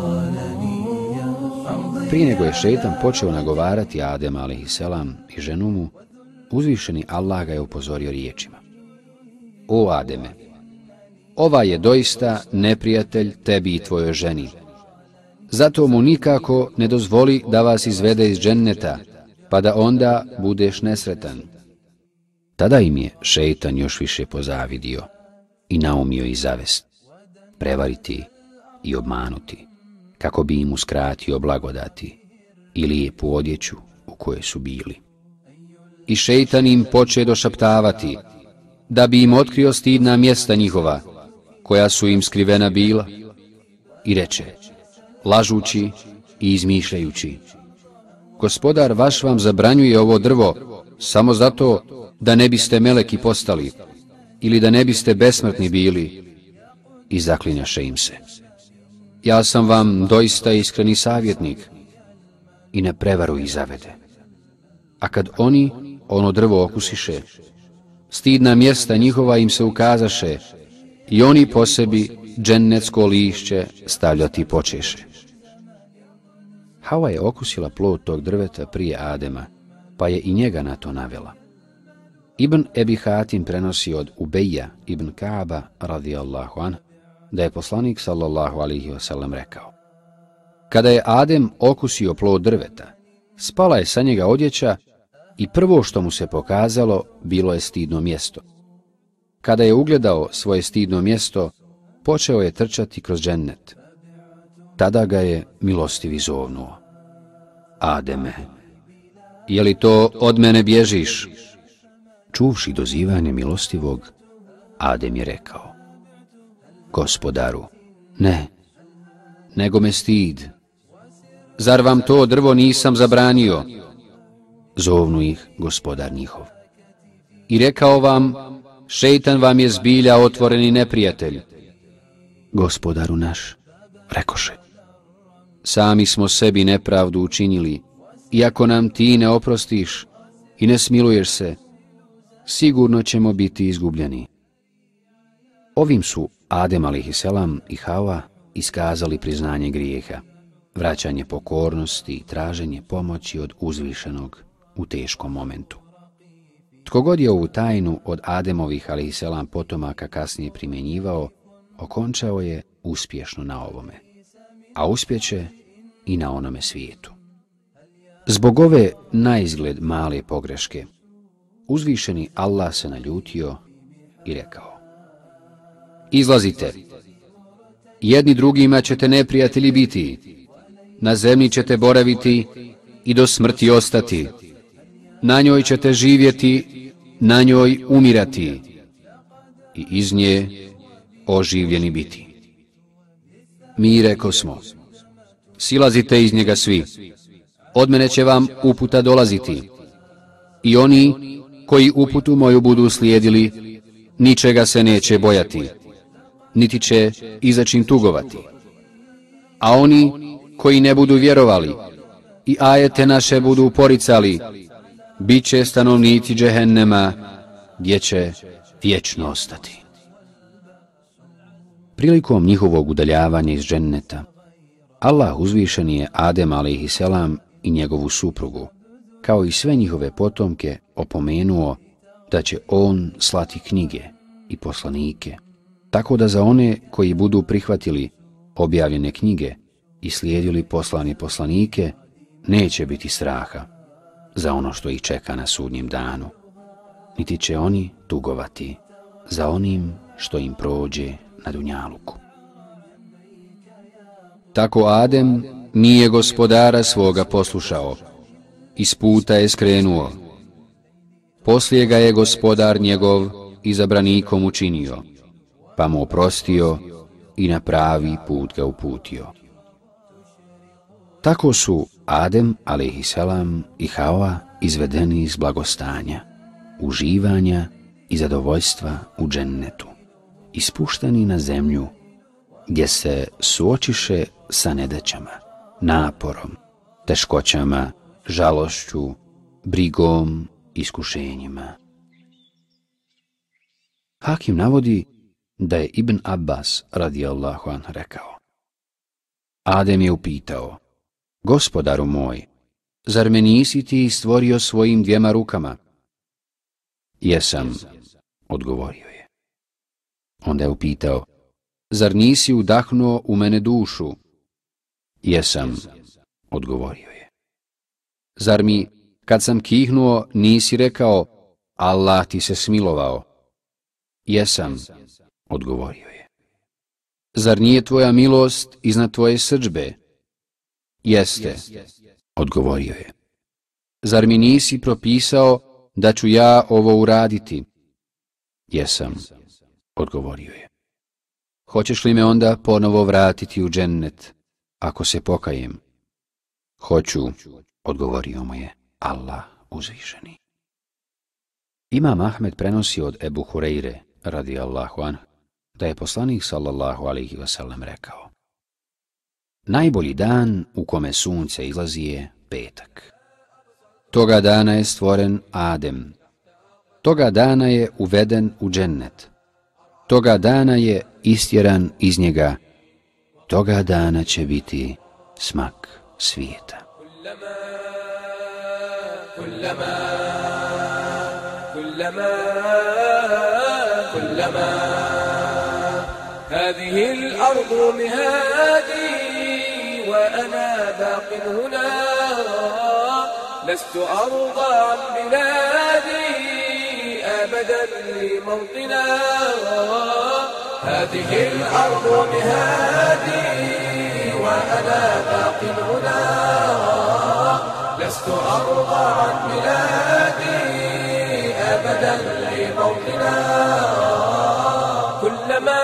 Prije nego je šejtan počeo nagovarati Adema alejhiselam i ženu mu, uzvišeni Allah ga je upozorio riječima: O Ademe, ova je doista neprijatelj tebi i tvojoj ženi. Zato mu nikako ne dozvoli da vas izvede iz dženneta, pa da onda budeš nesretan. Tada im je šejtan još više pozavidio i naumio ih zavest, prevariti i obmanuti, kako bi im uskratio blagodati i lijepu odjeću u kojoj su bili. I šejtan im poče došaptavati, da bi im otkrio stidna mjesta njihova, koja su im skrivena bila, i reče, lažući i izmišljajući: Gospodar vaš vam zabranjuje ovo drvo samo zato da ne biste meleki postali ili da ne biste besmrtni bili, i zaklinjaše im se: Ja sam vam doista iskreni savjetnik, i na prevaru ih zavede. A kad oni ono drvo okusiše, stidna mjesta njihova im se ukazaše i oni po sebi džennetsko lišće stavljati počeše. Hava je okusila plod tog drveta prije Adema, pa je i njega na to navela. Ibn Ebi Hatim prenosi od Ubeja ibn Kaaba radijallahu anh da je poslanik sallallahu alaihi wasallam rekao: Kada je Adem okusio plod drveta, spala je sa njega odjeća i prvo što mu se pokazalo bilo je stidno mjesto. Kada je ugledao svoje stidno mjesto, počeo je trčati kroz džennet. Tada ga je milostivi zovnuo: Ademe, je li to od mene bježiš? Čuvši dozivanje milostivog, Adem je rekao: Gospodaru, ne, nego me stid. Zar vam to drvo nisam zabranio? Zovnu ih gospodar njihov. I rekao vam, šejtan vam je zbilja otvoreni neprijatelj. Gospodaru naš, rekoše, sami smo sebi nepravdu učinili, i ako nam ti ne oprostiš i ne smiluješ se, sigurno ćemo biti izgubljeni. Ovim su Adem alejhiselam i Hava iskazali priznanje grijeha, vraćanje pokornosti i traženje pomoći od uzvišenog u teškom momentu. Tko god je ovu tajnu od Ademovih alejhiselam potomaka kasnije primjenjivao, okončao je uspješno na ovome, a uspjeće i na onome svijetu. Zbog ove naizgled male pogreške, uzvišeni Allah se naljutio i rekao: Izlazite, jedni drugima ćete neprijatelji biti, na zemlji ćete boraviti i do smrti ostati, na njoj ćete živjeti, na njoj umirati i iz nje oživljeni biti. Mi rekosmo: silazite iz njega svi, od mene će vam uputa dolaziti, i oni koji uputu moju budu slijedili, ničega se neće bojati, niti će iza čim tugovati. A oni koji ne budu vjerovali i ajete naše budu poricali, bit će stanovnici džehennema, gdje će vječno ostati. Prilikom njihovog udaljavanja iz dženneta, Allah uzvišeni je Adem alejhiselam i njegovu suprugu, kao i sve njihove potomke, opomenuo da će on slati knjige i poslanike, tako da za one koji budu prihvatili objavljene knjige i slijedili poslani poslanike, neće biti straha za ono što ih čeka na sudnjem danu, niti će oni tugovati za onim što im prođe na dunjaluku. Tako Adem nije gospodara svoga poslušao, iz puta je skrenuo. Poslije ga je gospodar njegov izabranikom učinio, pa mu oprostio i na pravi put ga uputio. Tako su Adem alejhiselam i Hawa izvedeni iz blagostanja, uživanja i zadovoljstva u džennetu, ispušteni na zemlju gdje se suočiše sa nedaćama, naporom, teškoćama, žalošću, brigom, iskušenjima. Hakim navodi da je Ibn Abbas radijallahu anhu rekao: Adem je upitao: Gospodaru moj, zar me nisi ti stvorio svojim dvijema rukama? Jesam, odgovorio je. Onda je upitao: Zar nisi udahnuo u mene dušu? Jesam, odgovorio je. Zar mi, kad sam kihnuo, nisi rekao: Allah ti se smilovao? Jesam, odgovorio je. Zar nije tvoja milost iznad tvoje srdžbe? Jeste, odgovorio je. Zar mi nisi propisao da ću ja ovo uraditi? Jesam, odgovorio je. Hoćeš li me onda ponovo vratiti u džennet, ako se pokajem? Hoću, odgovorio mu je Allah uzvišeni. Imam Ahmed prenosi od Ebu Hureyre, radijallahu anhu, da je poslanik sallallahu alejhi ve sellem rekao: Najbolji dan u kome sunce izlazi je petak. Toga dana je stvoren Adem. Toga dana je uveden u džennet. Toga dana je istjeran iz njega. Toga dana će biti smak svijeta. كلما كلما كلما هذه الأرض مهادي وأنا باق هنا لست أرضى عن بلادي أبدا لي موطنا هذه الأرض مهادي وأنا باق هنا لست أرضى عن بلادي أبدا لموطنا كلما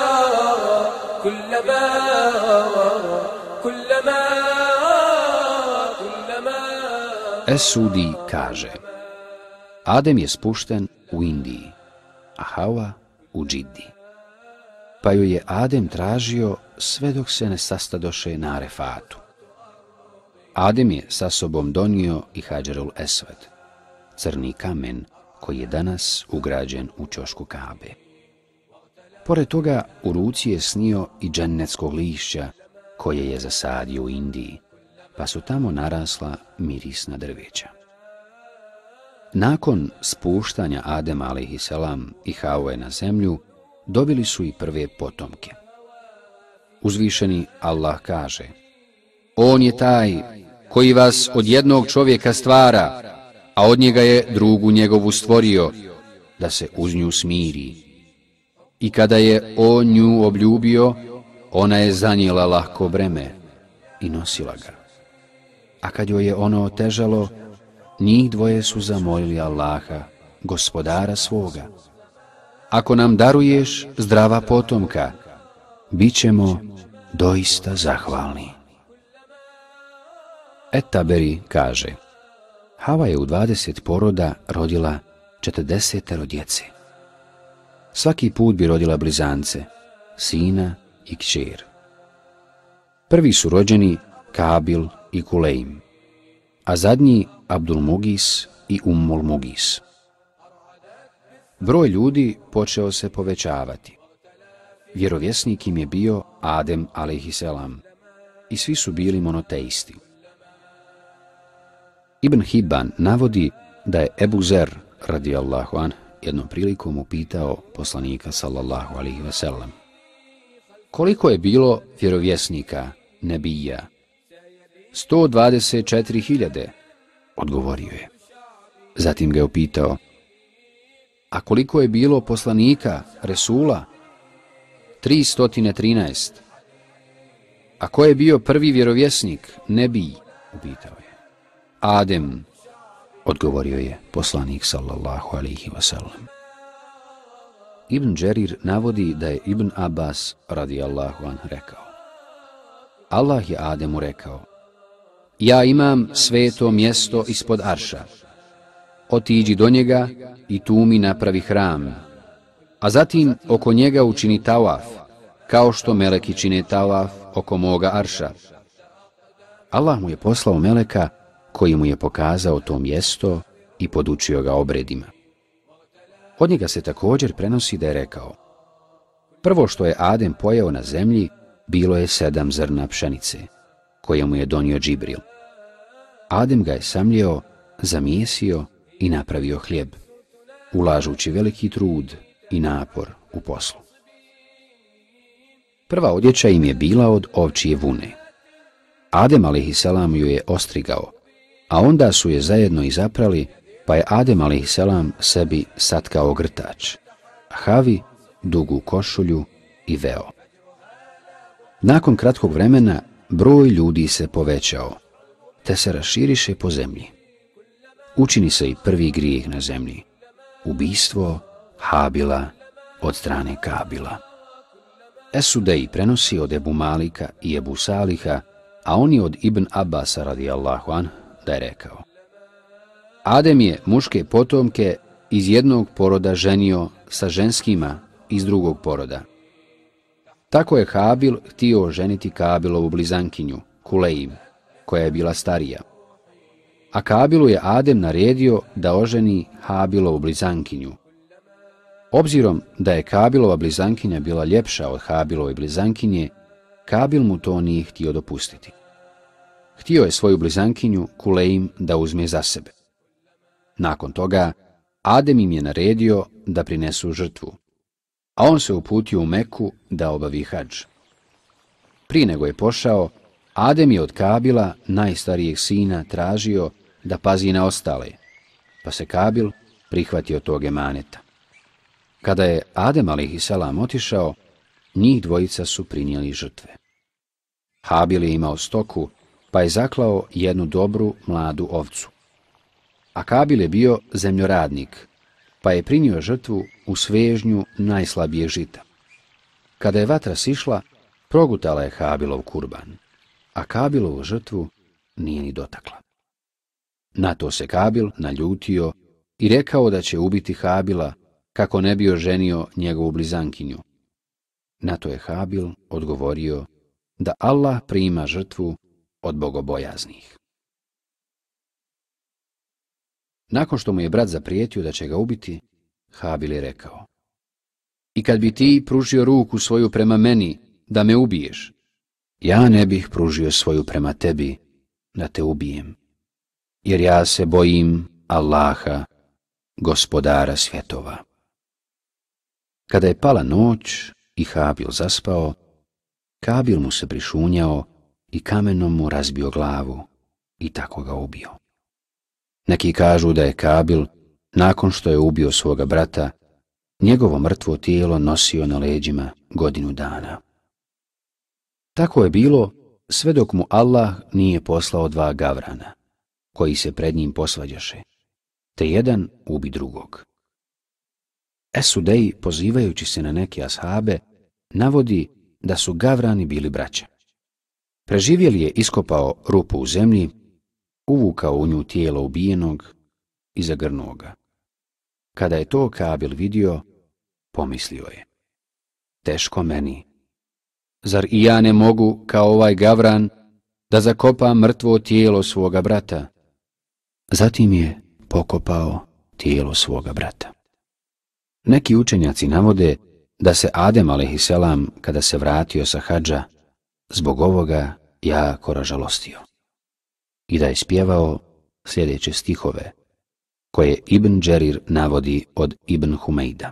كلما كلما كلما Es-Sudi kaže: Adem je spušten u Indiji, a Hawa u Džiddi. Pa ju je Adem tražio sve dok se ne sastadoše na Arefatu. Adem je sa sobom donio i Hadžerul Esved, crni kamen koji je danas ugrađen u ćošku Kabe. Pored toga u ruci je snio i džennetskog lišća koje je zasadio u Indiji, pa su tamo narasla mirisna drveća. Nakon spuštanja Adema alejhiselam i Hawe na zemlju, dobili su i prve potomke. Uzvišeni Allah kaže: On je taj koji vas od jednog čovjeka stvara, a od njega je drugu njegovu stvorio, da se uz nju smiri. I kada je on nju obljubio, ona je zanijela lahko breme i nosila ga. A kad joj je ono otežalo, njih dvoje su zamolili Allaha, gospodara svoga: Ako nam daruješ zdrava potomka, bit ćemo doista zahvalni. Et-Taberi kaže: Hawa je u dvadeset poroda rodila četrdesetero djece. Svaki put bi rodila blizance, sina i kćer. Prvi su rođeni Kabil i Kulejm, a zadnji Abdul Mugis i Ummul Mugis. Broj ljudi počeo se povećavati. Vjerovjesnik im je bio Adem alejhiselam i svi su bili monoteisti. Ibn Hibban navodi da je Ebu Zer radijallahu anh jednom prilikom upitao poslanika sallallahu alejhi ve sellem: Koliko je bilo vjerovjesnika, nebija? sto dvadeset četiri hiljade, odgovorio je. Zatim ga je upitao: A koliko je bilo poslanika, resula? tristo trinaest. A ko je bio prvi vjerovjesnik, nebij? Upitao je. Adem, odgovorio je poslanik sallallahu alejhi ve sellem. Ibn Đerir navodi da je Ibn Abbas radijallahu anh rekao: Allah je Ademu rekao: ja imam sveto mjesto ispod arša. Otiđi do njega i tu mi napravi hram, a zatim oko njega učini tavaf, kao što meleki čine tavaf oko moga arša. Allah mu je poslao meleka koji mu je pokazao to mjesto i podučio ga obredima. Od njega se također prenosi da je rekao: prvo što je Adem pojeo na zemlji bilo je sedam zrna pšenice, koje mu je donio Džibril. Adem ga je samljeo, zamijesio i napravio hljeb, ulažući veliki trud i napor u poslu. Prva odjeća im je bila od ovčije vune. Adem alejhiselam ju je ostrigao, a onda su je zajedno i zaprali, pa je Adem alejhiselam sebi satkao grtač, Havi dugu košulju i veo. Nakon kratkog vremena broj ljudi se povećao, te se raširiše po zemlji. Učini se i prvi grijeh na zemlji, ubistvo Habila od strane Kabila. Esudej prenosi od Ebu Malika i Ebu Saliha, a oni od Ibn Abbasa radijallahu anh, da je rekao: Adem je muške potomke iz jednog poroda ženio sa ženskima iz drugog poroda. Tako je Habil htio ženiti Kabilovu blizankinju, Kulejim, koja je bila starija. A Kabilu je Adem naredio da oženi Habilovu blizankinju. Obzirom da je Kabilova blizankinja bila ljepša od Habilove blizankinje, Kabil mu to nije htio dopustiti. Htio je svoju blizankinju Kulejim da uzme za sebe. Nakon toga, Adem im je naredio da prinesu žrtvu, a on se uputio u Meku da obavi hadž. Prije nego je pošao, Adem je od Kabila, najstarijeg sina, tražio da pazi na ostale, pa se Kabil prihvatio tog emaneta. Kada je Adem alejhiselam otišao, njih dvojica su prinijeli žrtve. Habil je imao stoku, pa je zaklao jednu dobru mladu ovcu. A Kabil je bio zemljoradnik, pa je prinio žrtvu u svežnju najslabijeg žita. Kada je vatra sišla, progutala je Habilov kurban, a Kabilovu žrtvu nije ni dotakla. Na to se Kabil naljutio i rekao da će ubiti Habila kako ne bi oženio njegovu blizankinju. Na to je Habil odgovorio da Allah prima žrtvu od bogobojaznih. Nakon što mu je brat zaprijetio da će ga ubiti, Habil je rekao: I kad bi ti pružio ruku svoju prema meni da me ubiješ, ja ne bih pružio svoju prema tebi da te ubijem, jer ja se bojim Allaha, gospodara svjetova. Kada je pala noć i Habil zaspao, Kabil mu se prišunjao i kamenom mu razbio glavu i tako ga ubio. Neki kažu da je Kabil, nakon što je ubio svoga brata, njegovo mrtvo tijelo nosio na leđima godinu dana. Tako je bilo sve dok mu Allah nije poslao dva gavrana, koji se pred njim posvađaše, te jedan ubi drugog. Esudej, pozivajući se na neke ashabe, navodi da su gavrani bili braća. Preživjeli je iskopao rupu u zemlji, uvukao u nju tijelo ubijenog i zagrnuo ga. Kada je to Kabil vidio, pomislio je: teško meni. Zar i ja ne mogu, kao ovaj gavran, da zakopam mrtvo tijelo svoga brata? Zatim je pokopao tijelo svoga brata. Neki učenjaci navode da se Adem alejhiselam, kada se vratio sa hadža, zbog ovoga jako ražalostio i da je spjevao sljedeće stihove, koje Ibn Đerir navodi od Ibn Humejda.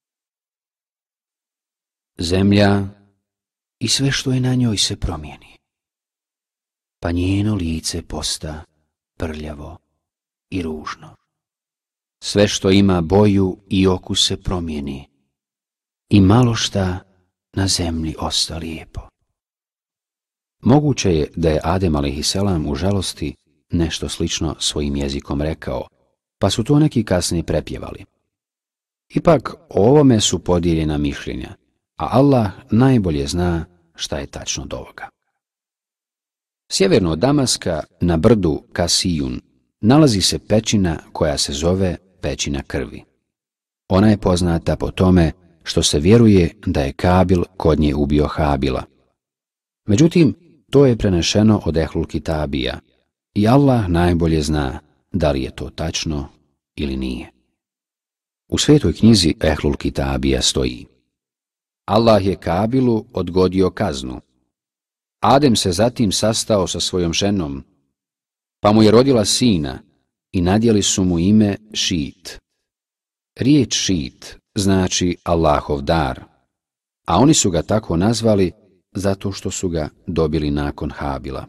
Zemlja i sve što je na njoj se promijeni, pa njeno lice posta prljavo i ružno. Sve što ima boju i okus se promijeni, i malo šta na zemlji osta lijepo. Moguće je da je Adem alejhiselam u žalosti nešto slično svojim jezikom rekao, pa su to neki kasnije prepjevali. Ipak o ovome su podijeljena mišljenja, a Allah najbolje zna šta je tačno od ovoga. Sjeverno od Damaska, na brdu Kasijun, nalazi se pećina koja se zove pećina krvi. Ona je poznata po tome što se vjeruje da je Kabil kod nje ubio Habila. Međutim, to je prenešeno od Ehlul Kitabija i Allah najbolje zna da li je to tačno ili nije. U svetoj knjizi Ehlul Kitabija stoji: Allah je Kabilu odgodio kaznu. Adem se zatim sastao sa svojom ženom, pa mu je rodila sina i nadjeli su mu ime Šit. Riječ Šit znači Allahov dar, a oni su ga tako nazvali zato što su ga dobili nakon Habila.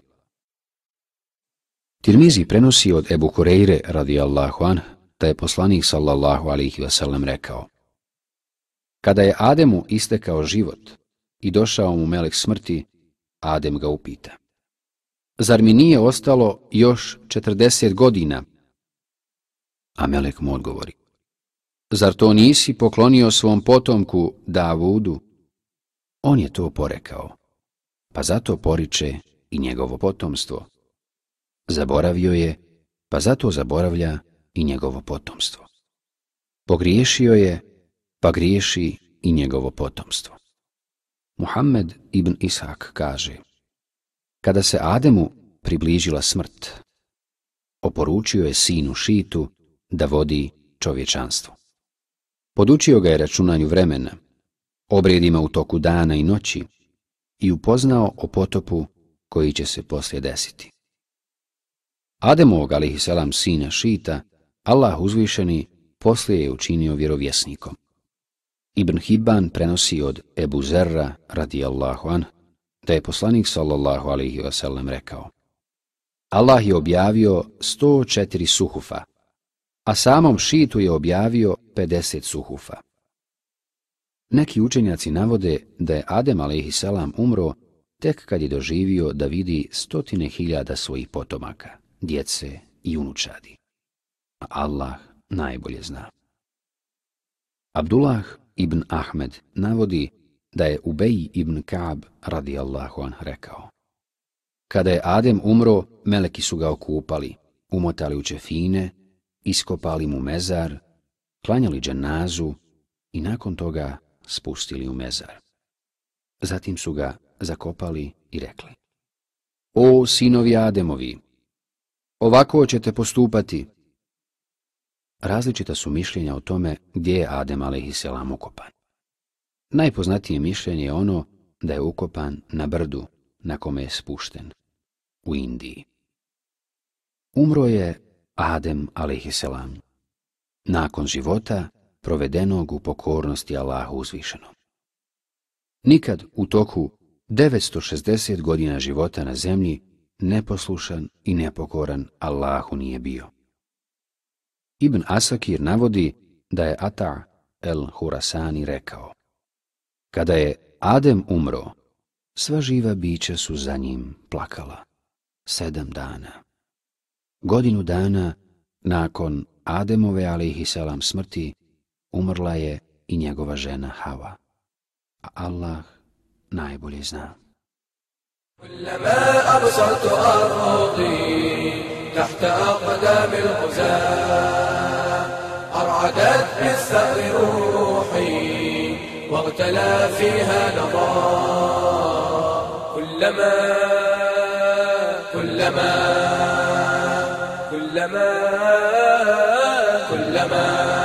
Tirmizi prenosi od Ebu Hureyre radijallahu anh da je poslanik sallallahu alejhi ve sellem rekao: Kada je Ademu istekao život i došao mu melek smrti, Adem ga upita: Zar mi nije ostalo još četrdeset godina? A melek mu odgovori: Zar to nisi poklonio svom potomku Davudu? On je to porekao, pa zato poriče i njegovo potomstvo. Zaboravio je, pa zato zaboravlja i njegovo potomstvo. Pogriješio je, pa griješi i njegovo potomstvo. Muhammed ibn Ishak kaže: Kada se Ademu približila smrt, oporučio je sinu Šitu da vodi čovječanstvo. Podučio ga je računanju vremena, obredima u toku dana i noći i upoznao o potopu koji će se poslije desiti. Ademovog alejhiselam sina Šita Allah uzvišeni poslije je učinio vjerovjesnikom. Ibn Hibban prenosi od Ebu Zerra radijallahu anh da je poslanik sallallahu alejhi ve sellem rekao: Allah je objavio sto četiri suhufa, a samom Šitu je objavio pedeset suhufa. Neki učenjaci navode da je Adem alejhiselam umro tek kad je doživio da vidi stotine hiljada svojih potomaka, djece i unučadi. A Allah najbolje zna. Abdullah ibn Ahmed navodi da je Ubej ibn Ka'b radijallahu anh rekao: Kada je Adem umro, meleki su ga okupali, umotali u čefine, iskopali mu mezar, klanjali dženazu i nakon toga spustili u mezar. Zatim su ga zakopali i rekli: O sinovi Ademovi, ovako ćete postupati. Različita su mišljenja o tome gdje je Adem alejhiselam ukopan. Najpoznatije mišljenje je ono da je ukopan na brdu na kome je spušten, u Indiji. Umro je Adem alejhiselam nakon života provedenog u pokornosti Allahu uzvišenom. Nikad u toku devetsto šezdeset godina života na zemlji neposlušan i nepokoran Allahu nije bio. Ibn Asakir navodi da je Ata el-Hurasani rekao: Kada je Adem umro, sva živa bića su za njim plakala sedam dana. Godinu dana nakon Ademove alejhiselam smrti umrla je i njegova žena Hava, a Allah najbolje zna. كلما أبصرت أرضي تحت أقدام الغزاة أرعدت بالثأر روحي واغتلى فيها نضاء كلما كلما كلما كلما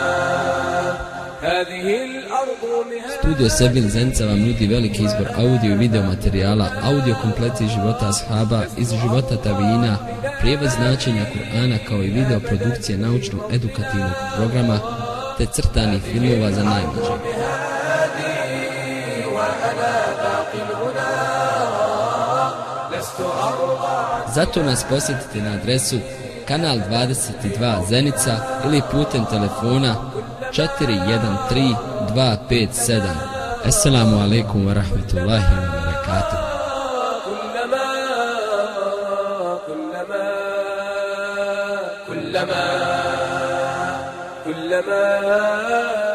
هذه الأرض مهاد. Studio Sebin Zenica vam nudi veliki izbor audio i video materijala, audio kompleti iz života ashaba, iz života tabina, prijevod značenja Kur'ana kao i video produkcije naučno-edukativnog programa te crtanih filmova za najmlađe. Zato nas posjetite na adresu kanal dvadeset dva Zenica ili putem telefona četiri jedan tri dva pet sedam. Assalamu alaikum wa rahmatullahi wa barakatuh. كلما كلما